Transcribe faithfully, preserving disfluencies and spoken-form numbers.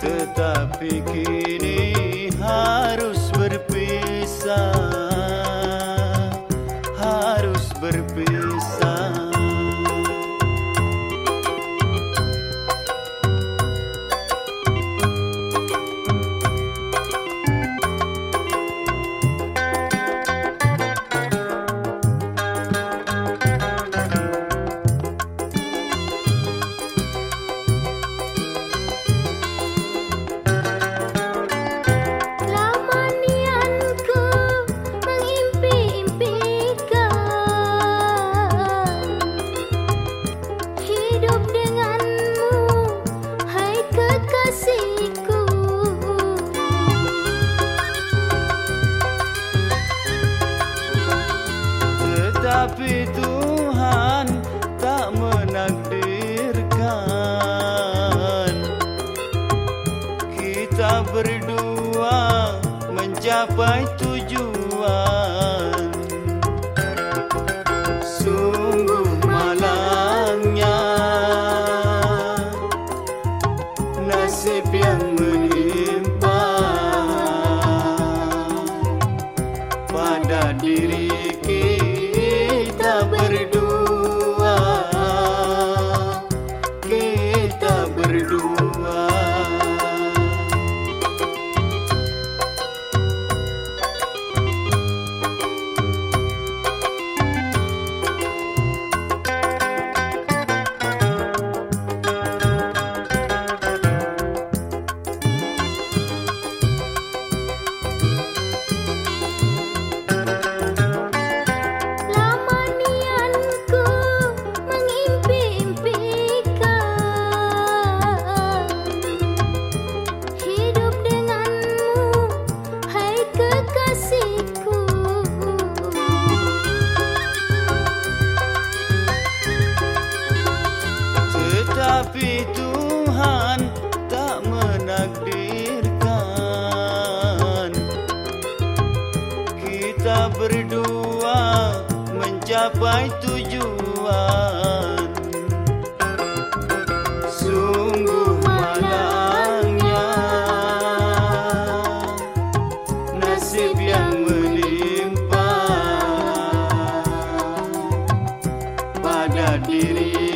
Tetapi kini harus berpisah, harus berpisah. Tapi Tuhan tak menakdirkan kita berdua mencapai tujuan. Sungguh malangnya nasib yang menimpa pada diri kita berdua, kita berdua. Tapi Tuhan tak menakdirkan kita berdua mencapai tujuan. Sungguh malangnya nasib yang menimpa pada diri